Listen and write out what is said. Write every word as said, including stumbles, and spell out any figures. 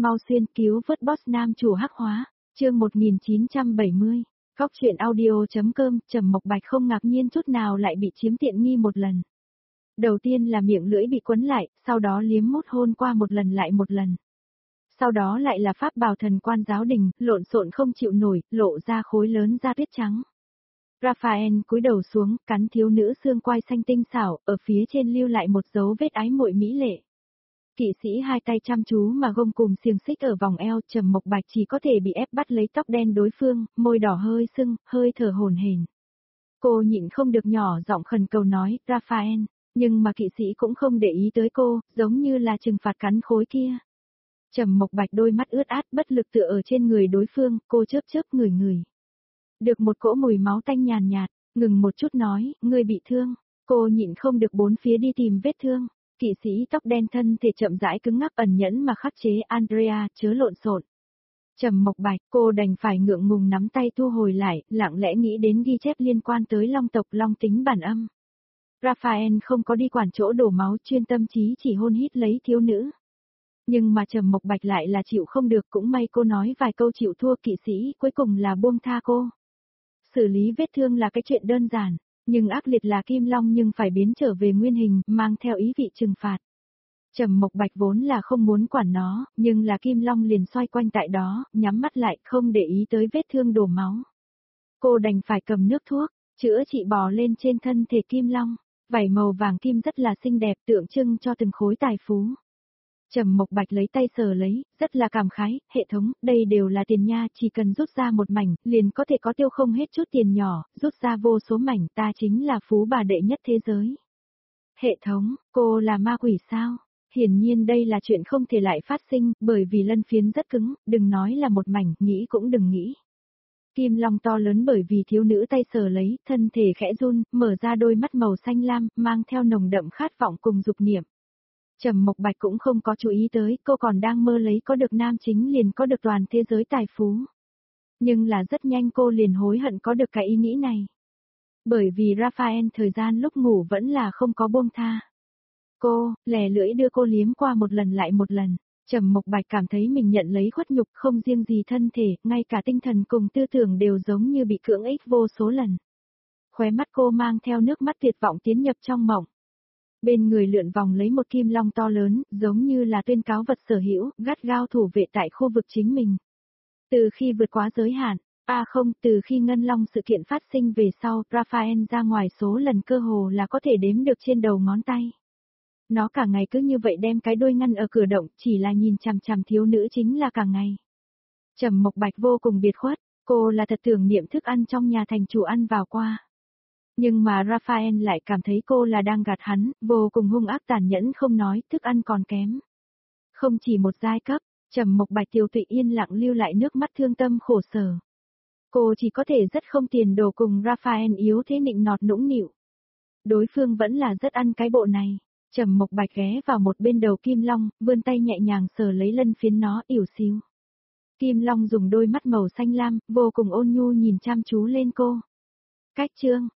mau xuyên cứu vớt boss nam chủ hắc hóa, chương một nghìn chín trăm bảy mươi. Cóc truyện audio.com, Trầm Mộc Bạch không ngạc nhiên chút nào lại bị chiếm tiện nghi một lần. Đầu tiên là miệng lưỡi bị quấn lại, sau đó liếm mút hôn qua một lần lại một lần. Sau đó lại là pháp bào thần quan giáo đình, lộn xộn không chịu nổi, lộ ra khối lớn da tuyết trắng. Raphael cúi đầu xuống, cắn thiếu nữ xương quai xanh tinh xảo, ở phía trên lưu lại một dấu vết ái muội mỹ lệ. Kỵ sĩ hai tay chăm chú mà gông cùm xiềng xích ở vòng eo, Trầm Mộc Bạch chỉ có thể bị ép bắt lấy tóc đen đối phương, môi đỏ hơi sưng, hơi thở hổn hển. Cô nhịn không được nhỏ giọng khẩn cầu nói, Raphael, nhưng mà kỵ sĩ cũng không để ý tới cô, giống như là trừng phạt cắn khối kia. Trầm Mộc Bạch đôi mắt ướt át bất lực tựa ở trên người đối phương, cô chớp chớp người người. Được một cỗ mùi máu tanh nhàn nhạt, ngừng một chút nói, ngươi bị thương. Cô nhịn không được bốn phía đi tìm vết thương. Kỵ sĩ tóc đen thân thể chậm rãi cứng ngắc ẩn nhẫn mà khắc chế, Andrea, chớ lộn xộn. Trầm Mộc Bạch, cô đành phải ngượng ngùng nắm tay thu hồi lại, lặng lẽ nghĩ đến ghi chép liên quan tới Long tộc Long tính bản âm. Raphael không có đi quản chỗ đổ máu, chuyên tâm trí chỉ hôn hít lấy thiếu nữ. Nhưng mà Trầm Mộc Bạch lại là chịu không được, cũng may cô nói vài câu chịu thua, kỵ sĩ cuối cùng là buông tha cô. Xử lý vết thương là cái chuyện đơn giản, nhưng ác liệt là Kim Long nhưng phải biến trở về nguyên hình, mang theo ý vị trừng phạt. Trầm Mộc Bạch vốn là không muốn quản nó, nhưng là Kim Long liền xoay quanh tại đó, nhắm mắt lại, không để ý tới vết thương đổ máu. Cô đành phải cầm nước thuốc, chữa trị bò lên trên thân thể Kim Long, vảy màu vàng kim rất là xinh đẹp, tượng trưng cho từng khối tài phú. Trầm Mộc Bạch lấy tay sờ lấy, rất là cảm khái, hệ thống, đây đều là tiền nha, chỉ cần rút ra một mảnh, liền có thể có tiêu không hết chút tiền nhỏ, rút ra vô số mảnh, ta chính là phú bà đệ nhất thế giới. Hệ thống, cô là ma quỷ sao? Hiển nhiên đây là chuyện không thể lại phát sinh, bởi vì lân phiến rất cứng, đừng nói là một mảnh, nghĩ cũng đừng nghĩ. Kim Long to lớn bởi vì thiếu nữ tay sờ lấy, thân thể khẽ run, mở ra đôi mắt màu xanh lam, mang theo nồng đậm khát vọng cùng dục niệm. Trầm Mộc Bạch cũng không có chú ý tới, cô còn đang mơ lấy có được nam chính liền có được toàn thế giới tài phú. Nhưng là rất nhanh cô liền hối hận có được cái ý nghĩ này. Bởi vì Raphael thời gian lúc ngủ vẫn là không có buông tha. Cô, lè lưỡi đưa cô liếm qua một lần lại một lần. Trầm Mộc Bạch cảm thấy mình nhận lấy khuất nhục, không riêng gì thân thể, ngay cả tinh thần cùng tư tưởng đều giống như bị cưỡng ép vô số lần. Khóe mắt cô mang theo nước mắt tuyệt vọng tiến nhập trong mộng. Bên người lượn vòng lấy một kim long to lớn, giống như là tuyên cáo vật sở hữu, gắt gao thủ vệ tại khu vực chính mình. Từ khi vượt quá giới hạn, à không, từ khi Ngân Long sự kiện phát sinh về sau, Raphael ra ngoài số lần cơ hồ là có thể đếm được trên đầu ngón tay. Nó cả ngày cứ như vậy đem cái đuôi ngăn ở cửa động, chỉ là nhìn chằm chằm thiếu nữ chính là cả ngày. Trầm Mộc Bạch vô cùng biệt khuất, cô là thật tưởng niệm thức ăn trong nhà thành chủ ăn vào qua. Nhưng mà Raphael lại cảm thấy cô là đang gạt hắn, vô cùng hung ác tàn nhẫn không nói, thức ăn còn kém. Không chỉ một giai cấp, Trầm Mộc Bạch tiêu tụy yên lặng lưu lại nước mắt thương tâm khổ sở. Cô chỉ có thể rất không tiền đồ cùng Raphael yếu thế nịnh nọt nũng nịu. Đối phương vẫn là rất ăn cái bộ này. Trầm Mộc Bạch ghé vào một bên đầu Kim Long, vươn tay nhẹ nhàng sờ lấy lân phiến nó, ỉu xìu. Kim Long dùng đôi mắt màu xanh lam, vô cùng ôn nhu nhìn chăm chú lên cô. Cách chương